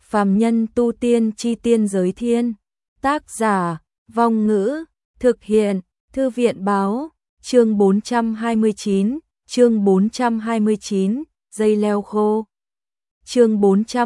Phàm nhân tu tiên chi tiên giới thiên. Tác giả, Vong Ngữ, thực hiện, Thư viện báo, chương 429, dây leo khô. Chương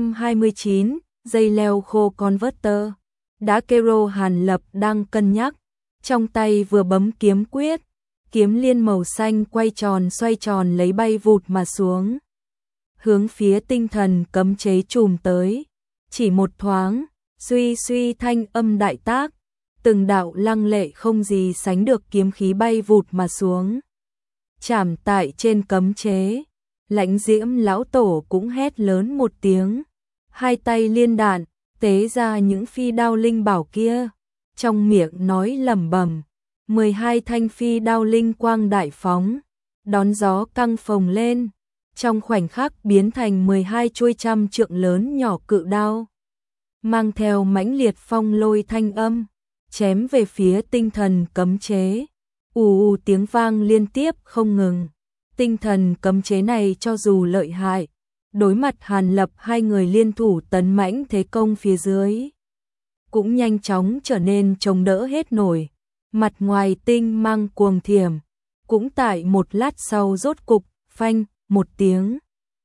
429, dây leo khô Converter. Đã Kero Hàn Lập đang cân nhắc, trong tay vừa bấm kiếm quyết, kiếm liên màu xanh quay tròn xoay tròn lấy bay vụt mà xuống. Hướng phía tinh thần cấm chế trùm tới, chỉ một thoáng, suy suy thanh âm đại tác, từng đạo lăng lệ không gì sánh được kiếm khí bay vụt mà xuống. Chạm tại trên cấm chế, Lãnh Diễm lão tổ cũng hét lớn một tiếng, hai tay liên đạn, tế ra những phi đao linh bảo kia, trong miệng nói lẩm bẩm, 12 thanh phi đao linh quang đại phóng, đón gió căng phồng lên, trong khoảnh khắc biến thành 12 chuôi trăm trượng lớn nhỏ cự đao, mang theo mãnh liệt phong lôi thanh âm, chém về phía tinh thần cấm chế. Ù ù tiếng vang liên tiếp không ngừng. Tinh thần cấm chế này cho dù lợi hại, đối mặt Hàn Lập hai người liên thủ tấn mãnh thế công phía dưới, cũng nhanh chóng trở nên chống đỡ hết nổi. Mặt ngoài tinh mang cuồng thiểm, cũng tại một lát sau rốt cục, phanh, một tiếng,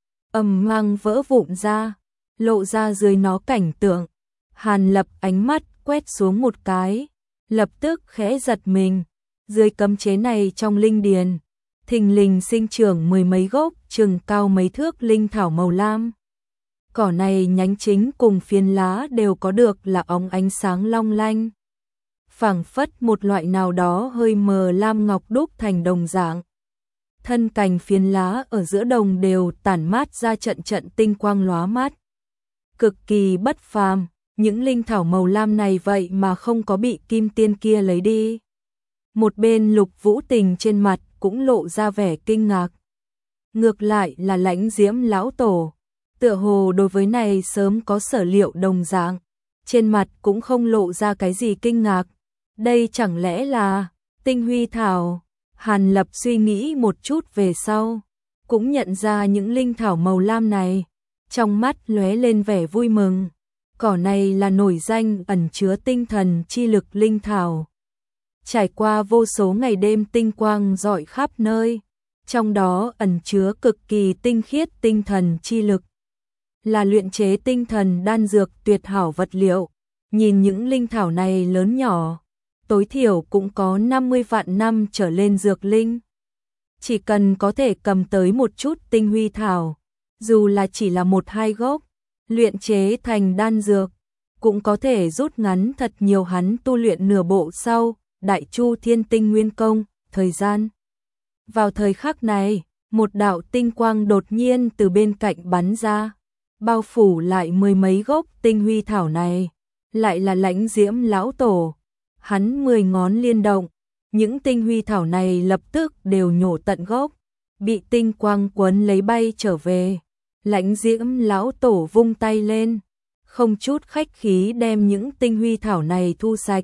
ầm mang vỡ vụn ra, lộ ra dưới nó cảnh tượng. Hàn Lập ánh mắt quét xuống một cái, lập tức khẽ giật mình, dưới cấm chế này trong linh điền, thình lình sinh trưởng mười mấy gốc chừng cao mấy thước linh thảo màu lam. Cỏ này nhánh chính cùng phiến lá đều có được là óng ánh sáng long lanh, phảng phất một loại nào đó hơi mờ lam ngọc đúc thành đồng dạng. Thân cành phiến lá ở giữa đồng đều tản mát ra trận trận tinh quang lóa mắt, cực kỳ bất phàm. Những linh thảo màu lam này vậy mà không có bị kim tiên kia lấy đi. Một bên Lục Vũ Tình trên mặt cũng lộ ra vẻ kinh ngạc. Ngược lại là Lãnh Diễm lão tổ, tựa hồ đối với này sớm có sở liệu đồng dạng, trên mặt cũng không lộ ra cái gì kinh ngạc. Đây chẳng lẽ là tinh huy thảo? Hàn Lập suy nghĩ một chút về sau, cũng nhận ra những linh thảo màu lam này, trong mắt lóe lên vẻ vui mừng. Cỏ này là nổi danh ẩn chứa tinh thần chi lực linh thảo, trải qua vô số ngày đêm tinh quang rọi khắp nơi, trong đó ẩn chứa cực kỳ tinh khiết tinh thần chi lực, là luyện chế tinh thần đan dược tuyệt hảo vật liệu. Nhìn những linh thảo này lớn nhỏ, tối thiểu cũng có 50 vạn năm trở lên dược linh. Chỉ cần có thể cầm tới một chút tinh huy thảo, dù là chỉ là một hai gốc, luyện chế thành đan dược, cũng có thể rút ngắn thật nhiều hắn tu luyện nửa bộ sau Đại Chu Thiên Tinh Nguyên Công thời gian. Vào thời khắc này, một đạo tinh quang đột nhiên từ bên cạnh bắn ra, bao phủ lại mười mấy gốc tinh huy thảo này, lại là Lãnh Diễm lão tổ. Hắn 10 ngón liên động, những tinh huy thảo này lập tức đều nhổ tận gốc, bị tinh quang quấn lấy bay trở về. Lãnh Diễm lão tổ vung tay lên, không chút khách khí đem những tinh huy thảo này thu sạch.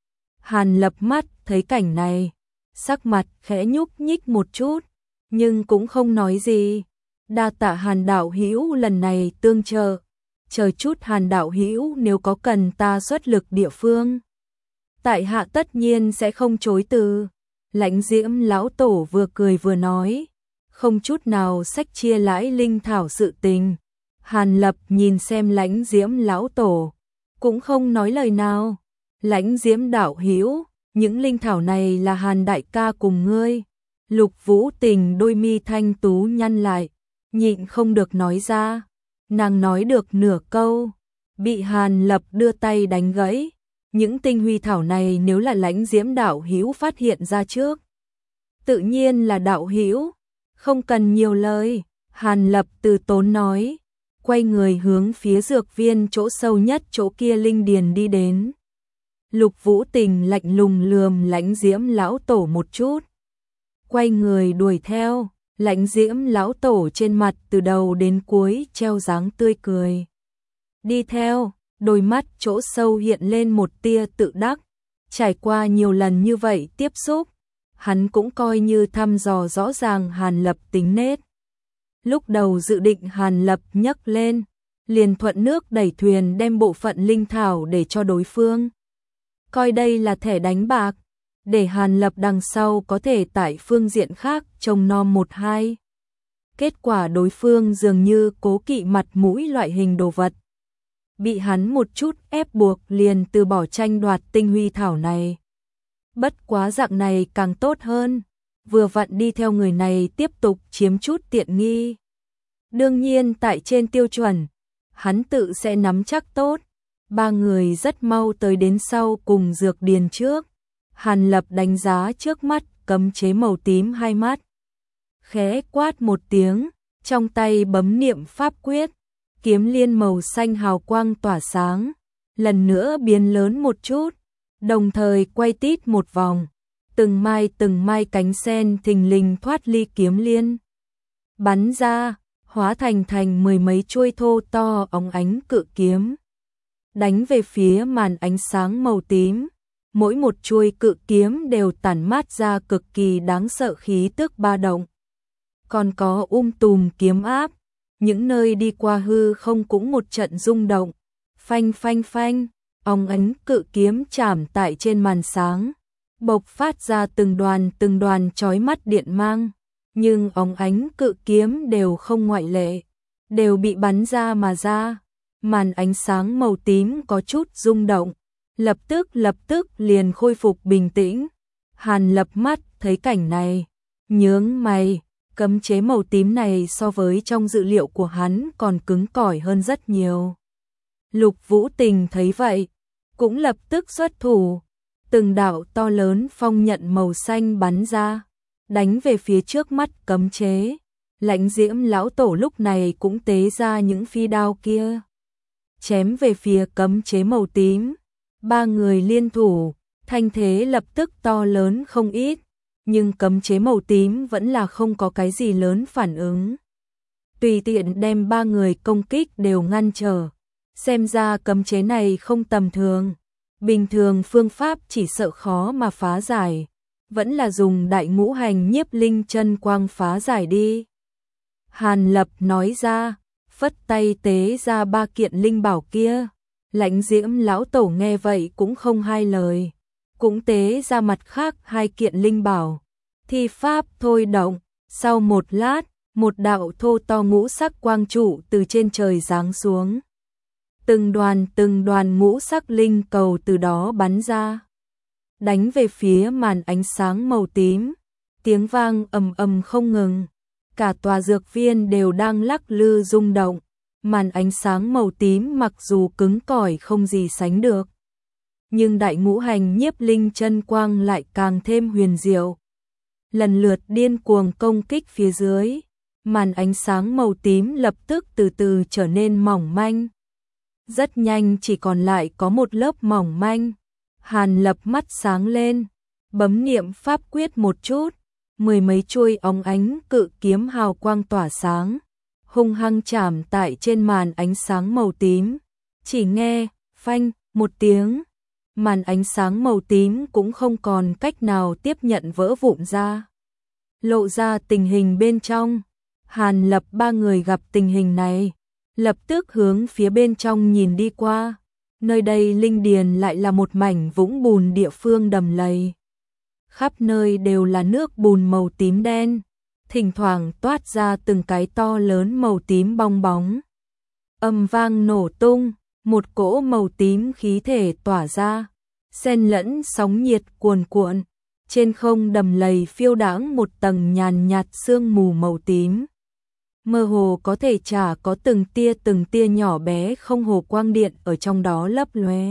Hàn Lập mắt thấy cảnh này, sắc mặt khẽ nhúc nhích một chút, nhưng cũng không nói gì. Đa tạ Hàn đạo hữu lần này tương trợ, chờ chút Hàn đạo hữu nếu có cần ta xuất lực địa phương, tại hạ tất nhiên sẽ không chối từ. Lãnh Diễm lão tổ vừa cười vừa nói, không chút nào sách chia lãi linh thảo sự tình. Hàn Lập nhìn xem Lãnh Diễm lão tổ, cũng không nói lời nào. Lãnh Diễm đạo hữu, những linh thảo này là Hàn đại ca cùng ngươi. Lục Vũ Tình đôi mi thanh tú nhăn lại, nhịn không được nói ra. Nàng nói được nửa câu, bị Hàn Lập đưa tay đánh gãy. Những tinh huy thảo này nếu là Lãnh Diễm đạo hữu phát hiện ra trước, tự nhiên là đạo hữu, không cần nhiều lời. Hàn Lập từ tốn nói, quay người hướng phía dược viên chỗ sâu nhất chỗ kia linh điền đi đến. Lục Vũ Tình lạnh lùng lườm Lãnh Diễm lão tổ một chút, quay người đuổi theo. Lãnh Diễm lão tổ trên mặt từ đầu đến cuối treo dáng tươi cười, đi theo, đôi mắt chỗ sâu hiện lên một tia tự đắc. Trải qua nhiều lần như vậy tiếp xúc, hắn cũng coi như thăm dò rõ ràng Hàn Lập tính nết. Lúc đầu dự định Hàn Lập nhấc lên, liền thuận nước đẩy thuyền đem bộ phận linh thảo để cho đối phương. Coi đây là thẻ đánh bạc, để Hàn Lập đằng sau có thể tại phương diện khác trông nom một hai. Kết quả đối phương dường như cố kỵ mặt mũi loại hình đồ vật. Bị hắn một chút ép buộc liền từ bỏ tranh đoạt tinh huy thảo này. Bất quá dạng này càng tốt hơn, vừa vặn đi theo người này tiếp tục chiếm chút tiện nghi. Đương nhiên tại trên tiêu chuẩn, hắn tự sẽ nắm chắc tốt. Ba người rất mau tới đến sau cùng dược điền trước. Hàn Lập đánh giá trước mắt cấm chế màu tím hai mắt. Khẽ quát một tiếng, trong tay bấm niệm pháp quyết, kiếm liên màu xanh hào quang tỏa sáng, lần nữa biến lớn một chút, đồng thời quay tít một vòng, từng mai cánh sen thình lình thoát ly kiếm liên, bắn ra, hóa thành mười mấy chuôi thô to óng ánh cự kiếm, đánh về phía màn ánh sáng màu tím. Mỗi một chuôi cự kiếm đều tản mát ra cực kỳ đáng sợ khí tức ba động. Còn có tùm kiếm áp, những nơi đi qua hư không cũng một trận rung động. Phanh phanh phanh, óng ánh cự kiếm chạm tại trên màn sáng, bộc phát ra từng đoàn chói mắt điện mang. Nhưng óng ánh cự kiếm đều không ngoại lệ, đều bị bắn ra mà ra. Màn ánh sáng màu tím có chút rung động. Lập tức liền khôi phục bình tĩnh. Hàn Lập mắt thấy cảnh này, nhướng mày, cấm chế màu tím này so với trong dự liệu của hắn còn cứng cỏi hơn rất nhiều. Lục Vũ Tình thấy vậy, cũng lập tức xuất thủ, từng đạo to lớn phong nhận màu xanh bắn ra, đánh về phía trước mắt cấm chế. Lãnh Diễm lão tổ lúc này cũng tế ra những phi đao kia, chém về phía cấm chế màu tím. Ba người liên thủ, thanh thế lập tức to lớn không ít, nhưng cấm chế màu tím vẫn là không có cái gì lớn phản ứng. Tùy tiện đem ba người công kích đều ngăn trở, xem ra cấm chế này không tầm thường. Bình thường phương pháp chỉ sợ khó mà phá giải, vẫn là dùng đại ngũ hành nhiếp linh chân quang phá giải đi. Hàn Lập nói ra, phất tay tế ra ba kiện linh bảo kia. Lãnh Diễm lão tổ nghe vậy cũng không hai lời, cũng tế ra mặt khác hai kiện linh bảo. Thi pháp thôi động, sau một lát, một đạo thô to ngũ sắc quang trụ từ trên trời giáng xuống. Từng đoàn ngũ sắc linh cầu từ đó bắn ra, đánh về phía màn ánh sáng màu tím. Tiếng vang ầm ầm không ngừng, cả tòa dược viên đều đang lắc lư rung động. Màn ánh sáng màu tím mặc dù cứng cỏi không gì sánh được, nhưng đại ngũ hành nhiếp linh chân quang lại càng thêm huyền diệu. Lần lượt điên cuồng công kích phía dưới, màn ánh sáng màu tím lập tức từ từ trở nên mỏng manh. Rất nhanh chỉ còn lại có một lớp mỏng manh. Hàn Lập mắt sáng lên, bấm niệm pháp quyết một chút, mười mấy chuôi óng ánh cự kiếm hào quang tỏa sáng, hung hăng chạm tại trên màn ánh sáng màu tím. Chỉ nghe phanh một tiếng, màn ánh sáng màu tím cũng không còn cách nào tiếp nhận vỡ vụn ra, lộ ra tình hình bên trong. Hàn Lập ba người gặp tình hình này, lập tức hướng phía bên trong nhìn đi qua. Nơi đây linh điền lại là một mảnh vũng bùn địa phương đầm lầy, khắp nơi đều là nước bùn màu tím đen, thỉnh thoảng toát ra từng cái to lớn màu tím bong bóng. Âm vang nổ tung, một cỗ màu tím khí thể tỏa ra, xen lẫn sóng nhiệt cuồn cuộn. Trên không đầm lầy phiêu đãng một tầng nhàn nhạt sương mù màu tím. Mơ hồ có thể chả có từng tia nhỏ bé không hồ quang điện ở trong đó lấp lóe.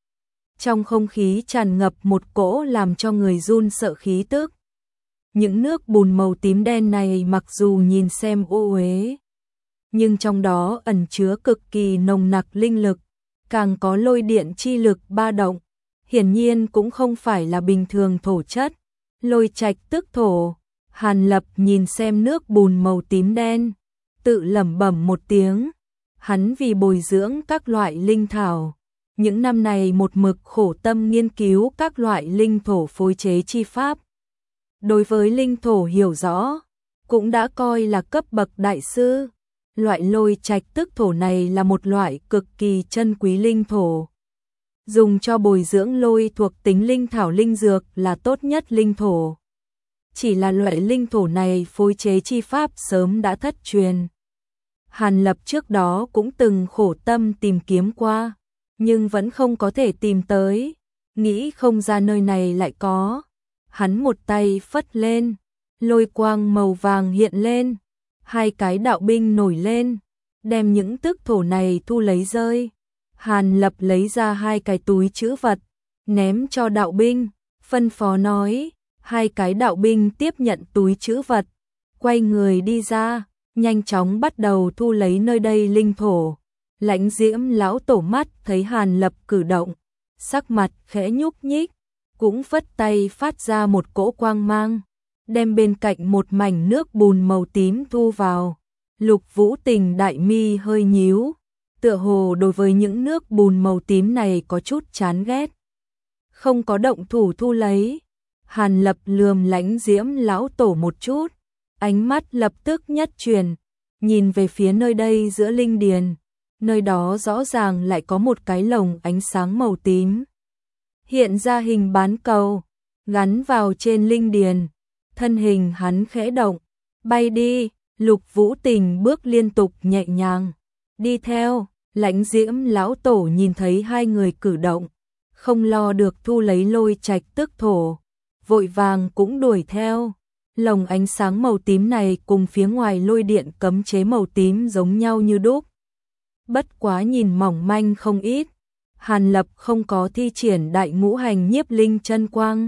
Trong không khí tràn ngập một cỗ làm cho người run sợ khí tức. Những nước bùn màu tím đen này mặc dù nhìn xem ô uế, nhưng trong đó ẩn chứa cực kỳ nồng nặc linh lực, càng có lôi điện chi lực ba động. Hiển nhiên cũng không phải là bình thường thổ chất, lôi trạch tức thổ. Hàn Lập nhìn xem nước bùn màu tím đen, tự lẩm bẩm một tiếng. Hắn vì bồi dưỡng các loại linh thảo, những năm này một mực khổ tâm nghiên cứu các loại linh thổ phối chế chi pháp. Đối với linh thổ hiểu rõ, cũng đã coi là cấp bậc đại sư. Loại lôi trạch tức thổ này là một loại cực kỳ chân quý linh thổ. Dùng cho bồi dưỡng lôi thuộc tính linh thảo linh dược là tốt nhất linh thổ. Chỉ là loại linh thổ này phối chế chi pháp sớm đã thất truyền. Hàn Lập trước đó cũng từng khổ tâm tìm kiếm qua, nhưng vẫn không có thể tìm tới, nghĩ không ra nơi này lại có. Hắn một tay phất lên, lôi quang màu vàng hiện lên, hai cái đạo binh nổi lên, đem những tức thổ này thu lấy rơi. Hàn Lập lấy ra hai cái túi trữ vật, ném cho đạo binh, phân phó nói, hai cái đạo binh tiếp nhận túi trữ vật, quay người đi ra, nhanh chóng bắt đầu thu lấy nơi đây linh thổ. Lãnh Diễm lão tổ mắt thấy Hàn Lập cử động, sắc mặt khẽ nhúc nhích, cũng phất tay phát ra một cỗ quang mang, đem bên cạnh một mảnh nước bùn màu tím thu vào. Lục Vũ Tình đại mi hơi nhíu, tựa hồ đối với những nước bùn màu tím này có chút chán ghét. Không có động thủ thu lấy. Hàn Lập lườm Lãnh Diễm lão tổ một chút, ánh mắt lập tức nhất chuyển, nhìn về phía nơi đây giữa linh điền, nơi đó rõ ràng lại có một cái lồng ánh sáng màu tím. Hiện ra hình bán cầu, gắn vào trên linh điền, thân hình hắn khẽ động, bay đi. Lục Vũ Tình bước liên tục nhẹ nhàng, đi theo. Lãnh Diễm lão tổ nhìn thấy hai người cử động, không lo được thu lấy lôi trạch tức thổ, vội vàng cũng đuổi theo. Lồng ánh sáng màu tím này cùng phía ngoài lôi điện cấm chế màu tím giống nhau như đúc, bất quá nhìn mỏng manh không ít. Hàn Lập không có thi triển đại ngũ hành nhiếp linh chân quang,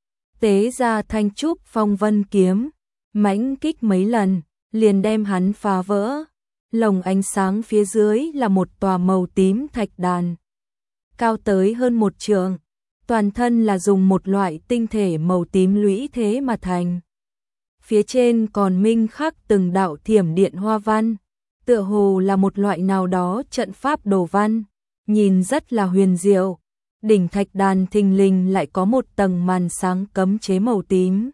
tế ra thanh trúc phong vân kiếm, mãnh kích mấy lần, liền đem hắn phá vỡ. Lồng ánh sáng phía dưới là một tòa màu tím thạch đàn, cao tới hơn 1 trượng, toàn thân là dùng một loại tinh thể màu tím lũy thế mà thành. Phía trên còn minh khắc từng đạo thiểm điện hoa văn, tựa hồ là một loại nào đó trận pháp đồ văn, nhìn rất là huyền diệu. Đỉnh thạch đàn thình lình lại có một tầng màn sáng cấm chế màu tím,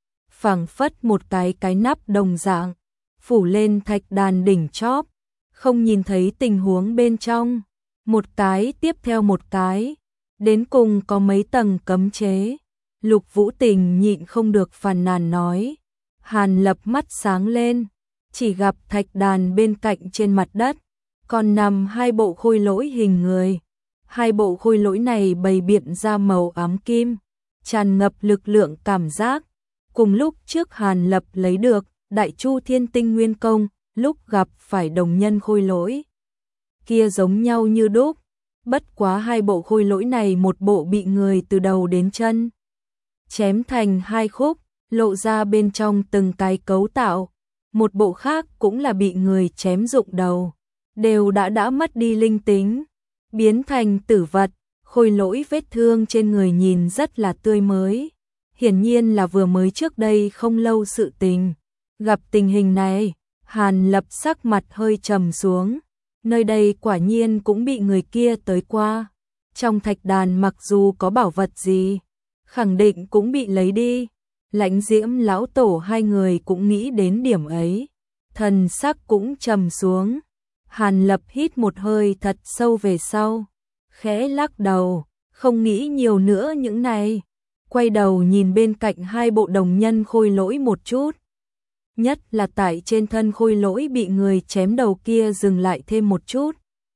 phảng phất một cái nắp đồng dạng, phủ lên thạch đàn đỉnh chóp, không nhìn thấy tình huống bên trong, một cái tiếp theo một cái, đến cùng có mấy tầng cấm chế. Lục Vũ Tình nhịn không được phàn nàn nói. Hàn Lập mắt sáng lên, chỉ gặp thạch đàn bên cạnh trên mặt đất, còn nằm hai bộ khôi lỗi hình người. Hai bộ khôi lỗi này bày biện ra màu ám kim, tràn ngập lực lượng cảm giác, cùng lúc trước Hàn Lập lấy được Đại Chu Thiên Tinh Nguyên Công, lúc gặp phải đồng nhân khôi lỗi kia giống nhau như đúc, bất quá hai bộ khôi lỗi này một bộ bị người từ đầu đến chân chém thành hai khúc, lộ ra bên trong từng cái cấu tạo, một bộ khác cũng là bị người chém rụng đầu, đều đã mất đi linh tính, biến thành tử vật. Khôi lỗi vết thương trên người nhìn rất là tươi mới, hiển nhiên là vừa mới trước đây không lâu sự tình. Gặp tình hình này, Hàn Lập sắc mặt hơi trầm xuống, nơi đây quả nhiên cũng bị người kia tới qua. Trong thạch đàn mặc dù có bảo vật gì, khẳng định cũng bị lấy đi. Lãnh Diễm lão tổ hai người cũng nghĩ đến điểm ấy, thần sắc cũng trầm xuống. Hàn Lập hít một hơi thật sâu về sau, khẽ lắc đầu, không nghĩ nhiều nữa những này, quay đầu nhìn bên cạnh hai bộ đồng nhân khôi lỗi một chút. Nhất là tại trên thân khôi lỗi bị người chém đầu kia dừng lại thêm một chút.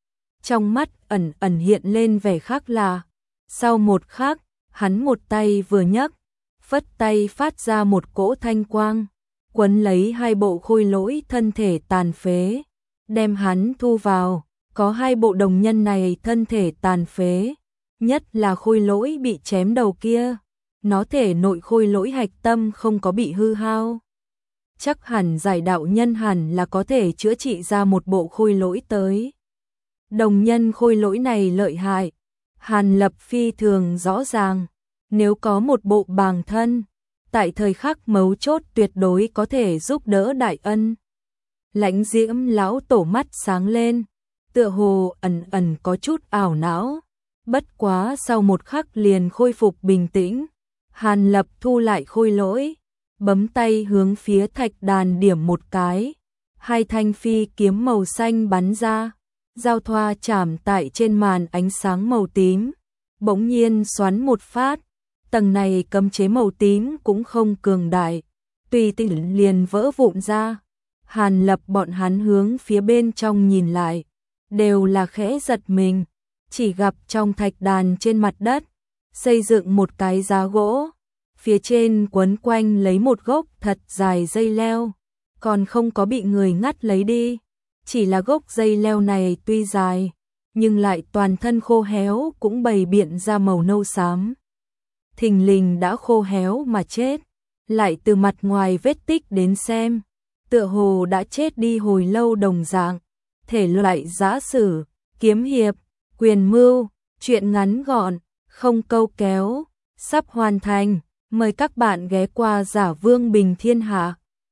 Trong mắt ẩn ẩn hiện lên vẻ khác lạ. Sau một khắc, hắn một tay vừa nhấc, phất tay phát ra một cỗ thanh quang, quấn lấy hai bộ khôi lỗi thân thể tàn phế, đem hắn thu vào. Có hai bộ đồng nhân này thân thể tàn phế, nhất là khôi lỗi bị chém đầu kia, nó thể nội khôi lỗi hạch tâm không có bị hư hao. Chắc hẳn giải đạo nhân hẳn là có thể chữa trị ra một bộ khôi lỗi tới. Đồng nhân khôi lỗi này lợi hại, Hàn Lập phi thường rõ ràng, nếu có một bộ bàng thân, tại thời khắc mấu chốt tuyệt đối có thể giúp đỡ đại ân. Lãnh Diễm lão tổ mắt sáng lên, tựa hồ ẩn ẩn có chút ảo não, bất quá sau một khắc liền khôi phục bình tĩnh. Hàn Lập thu lại khôi lỗi, bấm tay hướng phía thạch đàn điểm một cái, hai thanh phi kiếm màu xanh bắn ra, giao thoa chạm tại trên màn ánh sáng màu tím, bỗng nhiên xoắn một phát, tầng này cấm chế màu tím cũng không cường đại, tùy tiện liền vỡ vụn ra. Hàn Lập bọn hắn hướng phía bên trong nhìn lại, đều là khẽ giật mình, chỉ gặp trong thạch đàn trên mặt đất, xây dựng một cái giá gỗ, phía trên quấn quanh lấy một gốc thật dài dây leo, còn không có bị người ngắt lấy đi, chỉ là gốc dây leo này tuy dài, nhưng lại toàn thân khô héo cũng bày biện ra màu nâu xám. Thình lình đã khô héo mà chết, lại từ mặt ngoài vết tích đến xem, tựa hồ đã chết đi hồi lâu đồng dạng. Thể loại giã sử, kiếm hiệp, quyền mưu, truyện ngắn gọn, không câu kéo, sắp hoàn thành, mời các bạn ghé qua Giả Vương Bình Thiên Hạ.